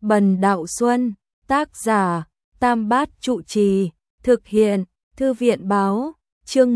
Bần Đạo Xuân, tác giả, Tam Bát Trụ Trì, thực hiện, Thư viện báo, chương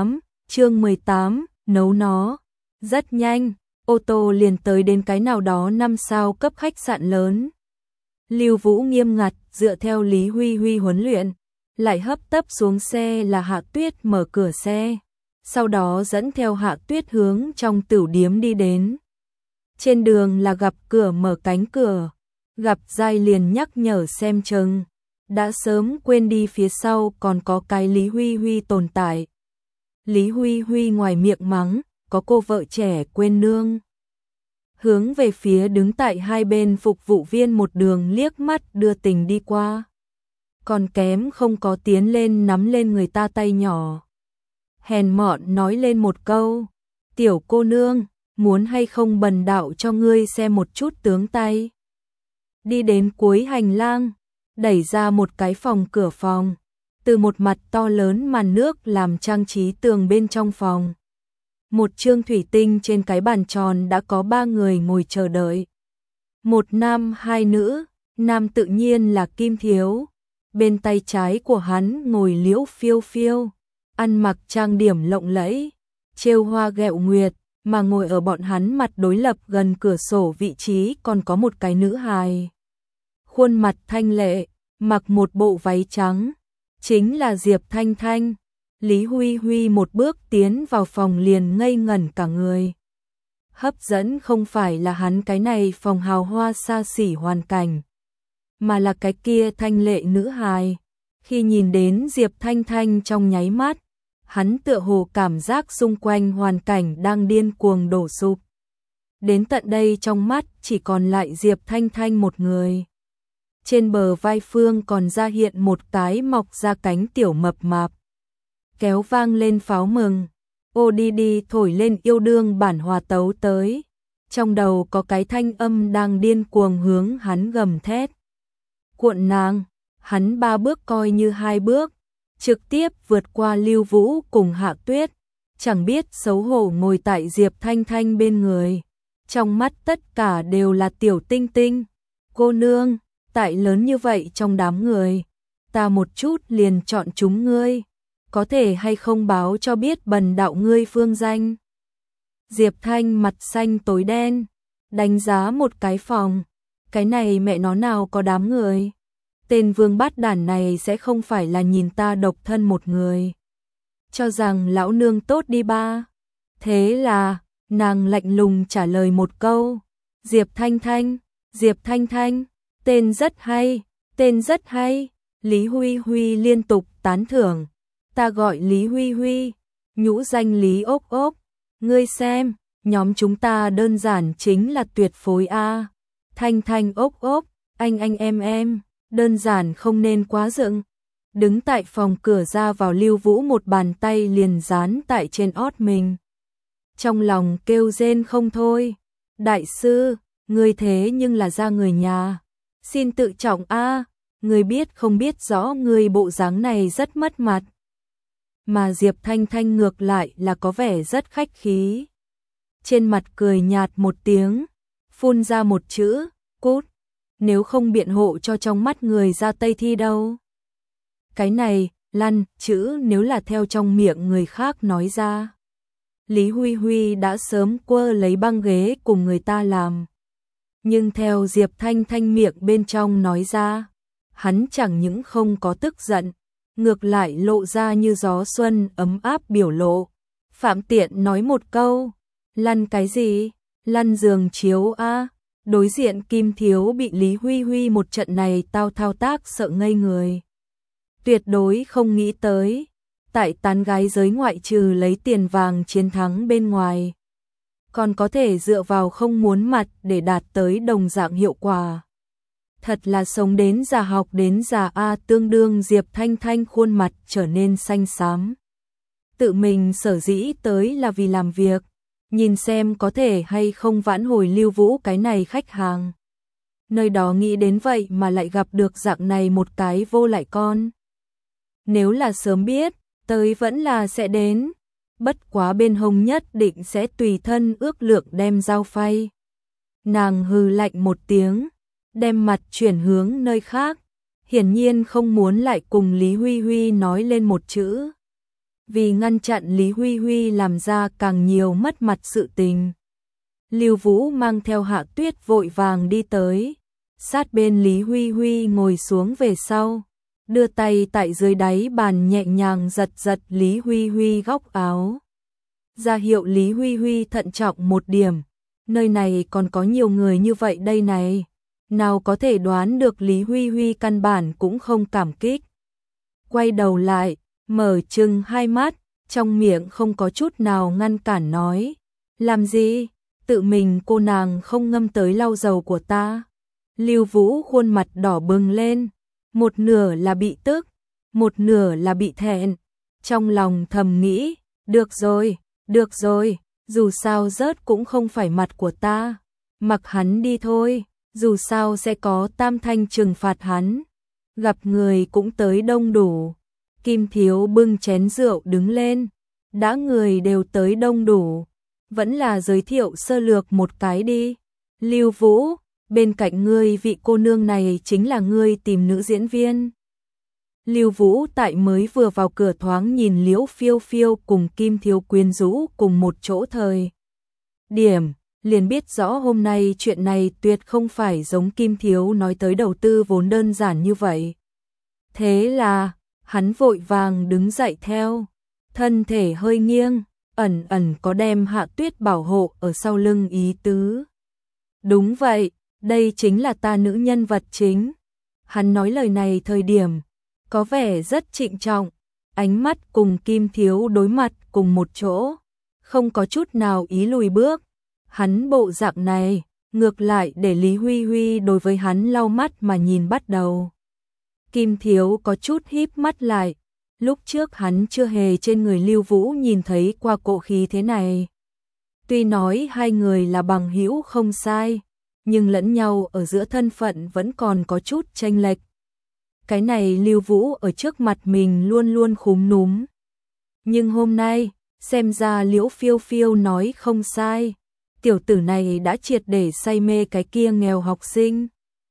18, nấu nó. Rất nhanh, ô tô liền tới đến cái nào đó 5 sao cấp khách sạn lớn. Lưu Vũ nghiêm ngặt dựa theo Lý Huy Huy huấn luyện, lại hấp tấp xuống xe là Hạ Tuyết mở cửa xe, sau đó dẫn theo Hạ Tuyết hướng trong tửu điếm đi đến. Trên đường là gặp cửa mở cánh cửa, gặp Giai liền nhắc nhở xem chừng, đã sớm quên đi phía sau còn có cái Lý Huy Huy tồn tại. Lý Huy Huy ngoài miệng mắng, có cô vợ trẻ quên nương. Hướng về phía đứng tại hai bên phục vụ viên một đường liếc mắt đưa tình đi qua. Còn kém không có tiến lên nắm lên người ta tay nhỏ. Hèn mọn nói lên một câu, tiểu cô nương, muốn hay không bần đạo cho ngươi xem một chút tướng tay. Đi đến cuối hành lang, đẩy ra một cái phòng cửa phòng, từ một mặt to lớn màn nước làm trang trí tường bên trong phòng. Một chương thủy tinh trên cái bàn tròn đã có 3 người ngồi chờ đợi. Một nam hai nữ, nam tự nhiên là Kim Thiếu. Bên tay trái của hắn ngồi Liễu Phiêu Phiêu, ăn mặc trang điểm lộng lẫy, trêu hoa ghẹo nguyệt, mà ngồi ở bọn hắn mặt đối lập gần cửa sổ vị trí còn có một cái nữ hài. Khuôn mặt thanh lệ, mặc một bộ váy trắng, chính là Diệp Thanh Thanh. Lý Huy Huy một bước tiến vào phòng liền ngây ngẩn cả người. Hấp dẫn không phải là hắn cái này phòng hào hoa xa xỉ hoàn cảnh, mà là cái kia thanh lệ nữ hài. Khi nhìn đến Diệp Thanh Thanh trong nháy mắt, hắn tựa hồ cảm giác xung quanh hoàn cảnh đang điên cuồng đổ sụp. Đến tận đây trong mắt chỉ còn lại Diệp Thanh Thanh một người. Trên bờ vai phương còn ra hiện một cái mọc ra cánh tiểu mập mạp. Kéo vang lên pháo mừng, ô đi đi thổi lên yêu đương bản hòa tấu tới. Trong đầu có cái thanh âm đang điên cuồng hướng hắn gầm thét. Cuộn nàng, hắn 3 bước coi như 2 bước, trực tiếp vượt qua Lưu Vũ cùng Hạ Tuyết, chẳng biết xấu hổ ngồi tại Diệp Thanh Thanh bên người. Trong mắt tất cả đều là tiểu tinh tinh. Cô nương, tại lớn như vậy trong đám người, ta một chút liền chọn chúng ngươi, có thể hay không báo cho biết bần đạo ngươi phương danh. Diệp Thanh mặt xanh tối đen, đánh giá một cái phòng, cái này mẹ nó nào có đám người. Tên vương bát đản này sẽ không phải là nhìn ta độc thân một người, cho rằng lão nương tốt đi ba. Thế là, nàng lạnh lùng trả lời một câu, Diệp Thanh Thanh, Diệp Thanh Thanh, tên rất hay, tên rất hay. Lý Huy Huy liên tục tán thưởng, ta gọi Lý Huy Huy, nhũ danh Lý Ốc Ốc, ngươi xem, nhóm chúng ta đơn giản chính là tuyệt phối a. Thanh Thanh Ốc Ốc, anh em, đơn giản không nên quá dựng. Đứng tại phòng cửa ra vào Lưu Vũ một bàn tay liền dán tại trên ót mình. Trong lòng kêu rên không thôi, đại sư, ngươi thế nhưng là ra người nhà, xin tự trọng a, ngươi biết không biết rõ ngươi bộ dáng này rất mất mặt. Mà Diệp Thanh Thanh ngược lại là có vẻ rất khách khí. Trên mặt cười nhạt một tiếng, phun ra một chữ, cút, nếu không biện hộ cho trong mắt người ra Tây Thi đâu. Cái này, lăn, chữ nếu là theo trong miệng người khác nói ra. Lý Huy Huy đã sớm quơ lấy băng ghế cùng người ta làm. Nhưng theo Diệp Thanh Thanh miệng bên trong nói ra, hắn chẳng những không có tức giận, ngược lại lộ ra như gió xuân ấm áp biểu lộ. Phạm tiện nói một câu, lăn cái gì, lăn giường chiếu a. Đối diện Kim Thiếu bị Lý Huy Huy một trận này thao tác sợ ngây người. Tuyệt đối không nghĩ tới, tại tán gái giới ngoại trừ lấy tiền vàng chiến thắng bên ngoài, còn có thể dựa vào không muốn mặt để đạt tới đồng dạng hiệu quả. Thật là sống đến già học đến già a. Tương đương Diệp Thanh Thanh khuôn mặt trở nên xanh xám. Tự mình sở dĩ tới là vì làm việc, nhìn xem có thể hay không vãn hồi Lưu Vũ cái này khách hàng. Nơi đó nghĩ đến vậy mà lại gặp được dạng này một cái vô lại con. Nếu là sớm biết, tới vẫn là sẽ đến. Bất quá bên hông nhất định sẽ tùy thân ước lượng đem dao phay. Nàng hừ lạnh một tiếng, đem mặt chuyển hướng nơi khác, hiển nhiên không muốn lại cùng Lý Huy Huy nói lên một chữ. Vì ngăn chặn Lý Huy Huy làm ra càng nhiều mất mặt sự tình. Lưu Vũ mang theo Hạ Tuyết vội vàng đi tới, sát bên Lý Huy Huy ngồi xuống về sau, đưa tay tại dưới đáy bàn nhẹ nhàng giật giật Lý Huy Huy góc áo. Ra hiệu Lý Huy Huy thận trọng một điểm, nơi này còn có nhiều người như vậy đây này, nào có thể đoán được Lý Huy Huy căn bản cũng không cảm kích. Quay đầu lại, mở trừng hai mắt, trong miệng không có chút nào ngăn cản nói, làm gì, tự mình cô nàng không ngâm tới lau dầu của ta. Lưu Vũ khuôn mặt đỏ bừng lên, một nửa là bị tức, một nửa là bị thẹn, trong lòng thầm nghĩ, được rồi, dù sao rớt cũng không phải mặt của ta, mặc hắn đi thôi, dù sao sẽ có tam thanh trừng phạt hắn. Gặp người cũng tới đông đủ, Kim Thiếu bưng chén rượu đứng lên, đã người đều tới đông đủ, vẫn là giới thiệu sơ lược một cái đi. Lưu Vũ, bên cạnh ngươi vị cô nương này chính là ngươi tìm nữ diễn viên. Lưu Vũ tại mới vừa vào cửa thoáng nhìn Liễu Phiêu Phiêu cùng Kim Thiếu quyến rũ cùng một chỗ thời điểm, liền biết rõ hôm nay chuyện này tuyệt không phải giống Kim Thiếu nói tới đầu tư vốn đơn giản như vậy. Thế là, hắn vội vàng đứng dậy theo, thân thể hơi nghiêng, ẩn ẩn có đem Hạ Tuyết bảo hộ ở sau lưng ý tứ. Đúng vậy, đây chính là ta nữ nhân vật chính. Hắn nói lời này thời điểm, có vẻ rất trịnh trọng, ánh mắt cùng Kim Thiếu đối mặt cùng một chỗ, không có chút nào ý lùi bước. Hắn bộ dạng này, ngược lại để Lý Huy Huy đối với hắn lau mắt mà nhìn bắt đầu. Kim Thiếu có chút híp mắt lại, lúc trước hắn chưa hề trên người Lưu Vũ nhìn thấy qua cộ khí thế này. Tuy nói hai người là bằng hữu không sai, nhưng lẫn nhau ở giữa thân phận vẫn còn có chút chênh lệch. Cái này Lưu Vũ ở trước mặt mình luôn luôn khúm núm. Nhưng hôm nay, xem ra Liễu Phiêu Phiêu nói không sai, tiểu tử này đã triệt để say mê cái kia nghèo học sinh.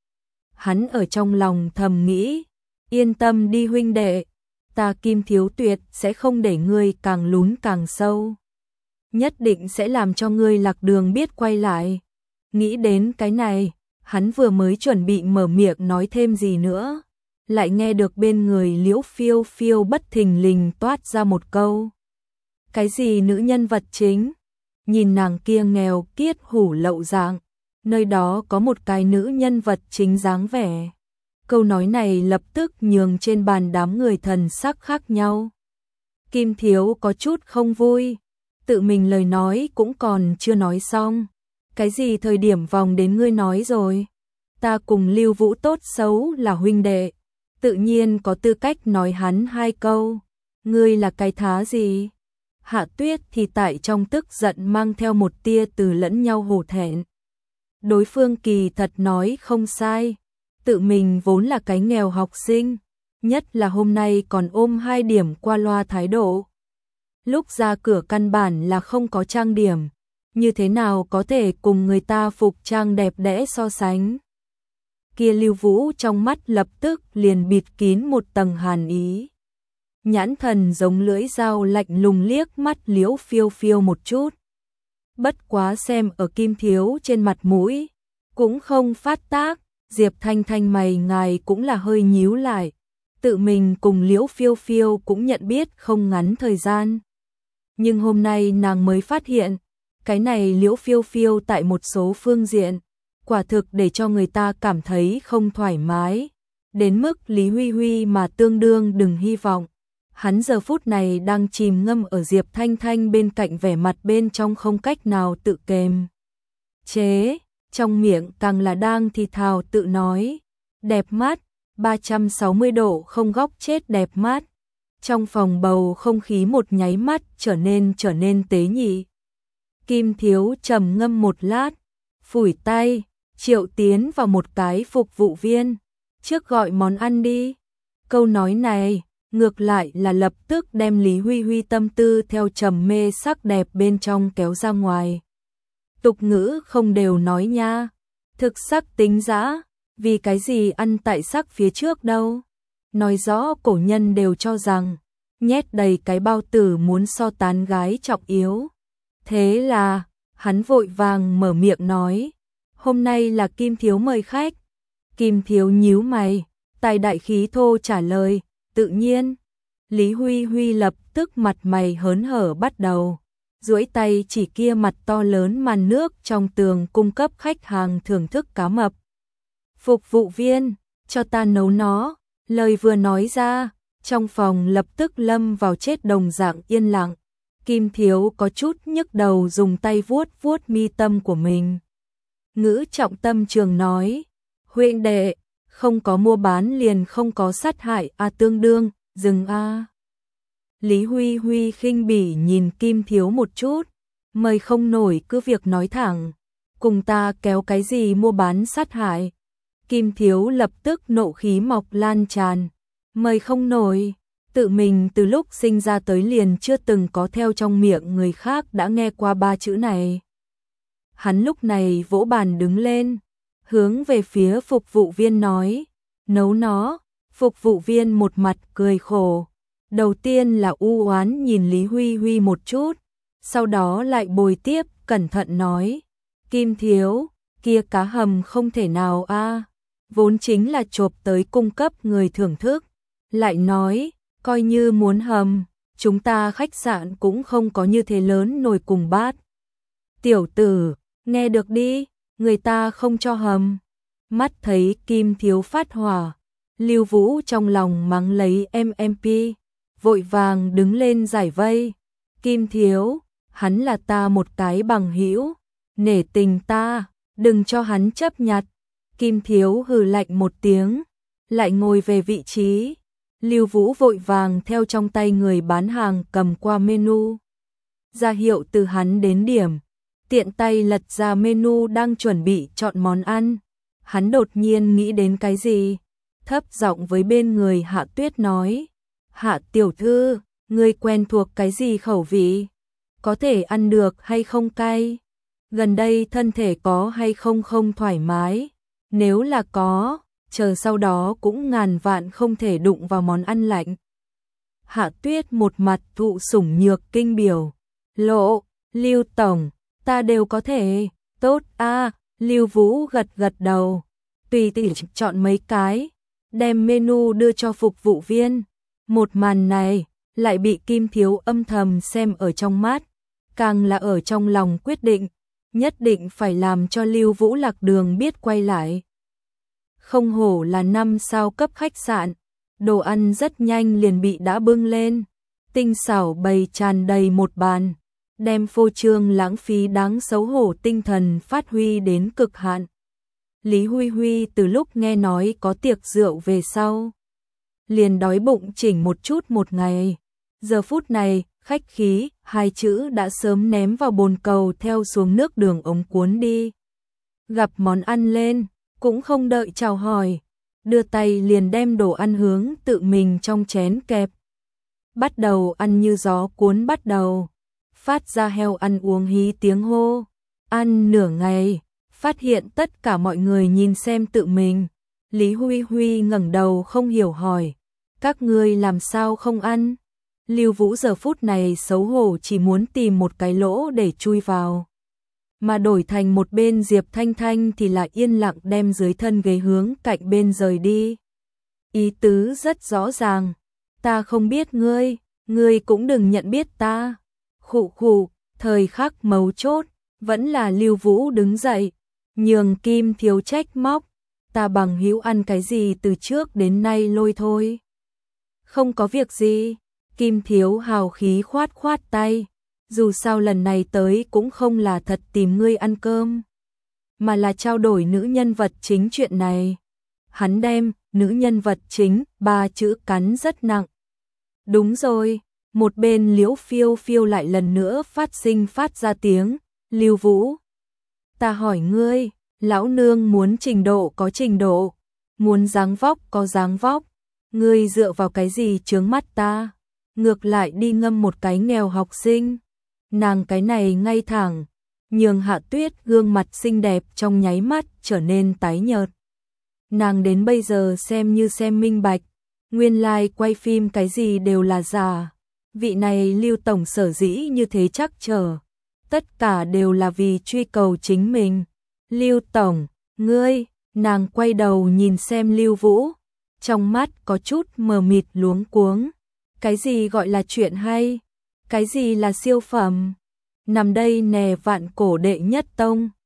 Hắn ở trong lòng thầm nghĩ, yên tâm đi huynh đệ, ta Kim Thiếu tuyệt sẽ không để ngươi càng lún càng sâu. Nhất định sẽ làm cho ngươi lạc đường biết quay lại. Nghĩ đến cái này, hắn vừa mới chuẩn bị mở miệng nói thêm gì nữa, lại nghe được bên người Liễu Phiêu Phiêu bất thình lình toát ra một câu. Cái gì nữ nhân vật chính? Nhìn nàng kia nghèo kiết hủ lậu dạng, nơi đó có một cái nữ nhân vật chính dáng vẻ. Câu nói này lập tức nhường trên bàn đám người thần sắc khác nhau. Kim Thiếu có chút không vui, tự mình lời nói cũng còn chưa nói xong. Cái gì thời điểm vòng đến ngươi nói rồi? Ta cùng Lưu Vũ tốt xấu là huynh đệ, tự nhiên có tư cách nói hắn hai câu. Ngươi là cái thá gì? Hạ Tuyết thì tại trong tức giận mang theo một tia từ lẫn nhau hổ thẹn. Đối phương kỳ thật nói không sai, tự mình vốn là cái nghèo học sinh, nhất là hôm nay còn ôm 2 điểm qua loa thái độ. Lúc ra cửa căn bản là không có trang điểm, như thế nào có thể cùng người ta phục trang đẹp đẽ so sánh. Kia Lưu Vũ trong mắt lập tức liền bịt kín một tầng hàn ý. Nhãn thần giống lưỡi dao lạnh lùng liếc mắt Liễu Phiêu Phiêu một chút. Bất quá xem ở Kim Thiếu trên mặt mũi, cũng không phát tác, Diệp Thanh Thanh mày ngài cũng là hơi nhíu lại. Tự mình cùng Liễu Phiêu Phiêu cũng nhận biết không ngắn thời gian. Nhưng hôm nay nàng mới phát hiện, cái này Liễu Phiêu Phiêu tại một số phương diện, quả thực để cho người ta cảm thấy không thoải mái. Đến mức Lý Huy Huy mà tương đương đừng hy vọng. Hắn giờ phút này đang chìm ngâm ở Diệp Thanh Thanh bên cạnh vẻ mặt bên trong không cách nào tự kềm chế, trong miệng càng là đang thì thào tự nói, đẹp mắt, 360 độ không góc chết đẹp mắt. Trong phòng bầu không khí một nháy mắt trở nên tế nhị. Kim Thiếu trầm ngâm một lát, phủi tay, triệu tiến vào một cái phục vụ viên, trước gọi món ăn đi. Câu nói này ngược lại là lập tức đem Lý Huy Huy tâm tư theo trầm mê sắc đẹp bên trong kéo ra ngoài. Tục ngữ không đều nói nha, thực sắc tính dã, vì cái gì ăn tại sắc phía trước đâu? Nói rõ cổ nhân đều cho rằng, nhét đầy cái bao tử muốn so tán gái trọng yếu. Thế là, hắn vội vàng mở miệng nói, hôm nay là Kim Thiếu mời khách. Kim Thiếu nhíu mày, tài đại khí thô trả lời, tự nhiên. Lý Huy Huy lập tức mặt mày hớn hở bắt đầu, duỗi tay chỉ kia mặt to lớn màn nước trong tường cung cấp khách hàng thưởng thức cá mập. Phục vụ viên, cho ta nấu nó, lời vừa nói ra, trong phòng lập tức lâm vào chết đồng dạng yên lặng. Kim Thiếu có chút nhức đầu dùng tay vuốt vuốt mi tâm của mình. Ngữ trọng tâm trường nói, huynh đệ, không có mua bán liền không có sát hại tương đương, dừng a. Lý Huy Huy khinh bỉ nhìn Kim Thiếu một chút, mời không nổi cứ việc nói thẳng, cùng ta kéo cái gì mua bán sát hại. Kim Thiếu lập tức nộ khí mọc lan tràn, mời không nổi, tự mình từ lúc sinh ra tới liền chưa từng có theo trong miệng người khác đã nghe qua ba chữ này. Hắn lúc này vỗ bàn đứng lên, hướng về phía phục vụ viên nói, nấu nó. Phục vụ viên một mặt cười khổ, đầu tiên là u oán nhìn Lý Huy Huy một chút, sau đó lại bồi tiếp cẩn thận nói, Kim Thiếu, kia cá hầm không thể nào vốn chính là chộp tới cung cấp người thưởng thức, lại nói, coi như muốn hầm, chúng ta khách sạn cũng không có như thế lớn nồi cùng bát. Tiểu tử, nghe được đi, người ta không cho hầm. Mắt thấy Kim Thiếu phát hỏa, Lưu Vũ trong lòng mắng lấy MMP, vội vàng đứng lên giải vây. Kim Thiếu, hắn là ta một cái bằng hữu, nể tình ta, đừng cho hắn chấp nhặt. Kim Thiếu hừ lạnh một tiếng, lại ngồi về vị trí. Lưu Vũ vội vàng theo trong tay người bán hàng cầm qua menu, ra hiệu từ hắn đến điểm, tiện tay lật ra menu đang chuẩn bị chọn món ăn. Hắn đột nhiên nghĩ đến cái gì, thấp giọng với bên người Hạ Tuyết nói, Hạ tiểu thư, ngươi quen thuộc cái gì khẩu vị? Có thể ăn được hay không cay? Gần đây thân thể có hay không không thoải mái? Nếu là có, chờ sau đó cũng ngàn vạn không thể đụng vào món ăn lạnh. Hạ Tuyết một mặt thụ sủng nhược kinh biểu, lộ, Lưu tổng, ta đều có thể, tốt Lưu Vũ gật gật đầu, tùy tiện chọn mấy cái, đem menu đưa cho phục vụ viên. Một màn này lại bị Kim Thiếu âm thầm xem ở trong mắt, càng là ở trong lòng quyết định, nhất định phải làm cho Lưu Vũ lạc đường biết quay lại. Không hổ là 5 sao cấp khách sạn, đồ ăn rất nhanh liền bị đã bưng lên, tinh xảo bày tràn đầy một bàn, đem phô trương lãng phí đáng xấu hổ tinh thần phát huy đến cực hạn. Lý Huy Huy từ lúc nghe nói có tiệc rượu về sau, liền đói bụng chỉnh một chút một ngày. Giờ phút này, khách khí, hai chữ đã sớm ném vào bồn cầu theo xuống nước đường ống cuốn đi. Gặp món ăn lên, cũng không đợi chào hỏi, đưa tay liền đem đồ ăn hướng tự mình trong chén kẹp. Bắt đầu ăn như gió cuốn bắt đầu, phát ra heo ăn uống hí tiếng hô. Ăn nửa ngày, phát hiện tất cả mọi người nhìn xem tự mình. Lý Huy Huy ngẩng đầu không hiểu hỏi, các ngươi làm sao không ăn? Lưu Vũ giờ phút này xấu hổ chỉ muốn tìm một cái lỗ để chui vào. Mà đổi thành một bên Diệp Thanh Thanh thì lại yên lặng đem dưới thân ghế hướng cạnh bên rời đi. Ý tứ rất rõ ràng, ta không biết ngươi, ngươi cũng đừng nhận biết ta. Khụ khụ, thời khắc mấu chốt, vẫn là Lưu Vũ đứng dậy, nhường Kim Thiếu trách móc, ta bằng hữu ăn cái gì từ trước đến nay lôi thôi. Không có việc gì, Kim Thiếu hào khí khoát khoát tay, dù sao lần này tới cũng không là thật tìm ngươi ăn cơm, mà là trao đổi nữ nhân vật chính chuyện này. Hắn đem nữ nhân vật chính 3 chữ cắn rất nặng. Đúng rồi, một bên Liễu Phiêu Phiêu lại lần nữa phát ra tiếng, Lưu Vũ, ta hỏi ngươi, lão nương muốn trình độ có trình độ, muốn dáng vóc có dáng vóc, ngươi dựa vào cái gì chướng mắt ta, ngược lại đi ngâm một cái nghèo học sinh. Nàng cái này ngay thẳng, nhường Hạ Tuyết gương mặt xinh đẹp trong nháy mắt trở nên tái nhợt. nàng đến bây giờ xem như xem minh bạch, nguyên lai quay phim cái gì đều là giả. Vị này Lưu tổng sở dĩ như thế chắc trở, tất cả đều là vì truy cầu chính mình. Lưu tổng, ngươi, nàng quay đầu nhìn xem Lưu Vũ, trong mắt có chút mờ mịt luống cuống. Cái gì gọi là chuyện hay? Cái gì là siêu phẩm? Nằm đây nè vạn cổ đệ nhất tông.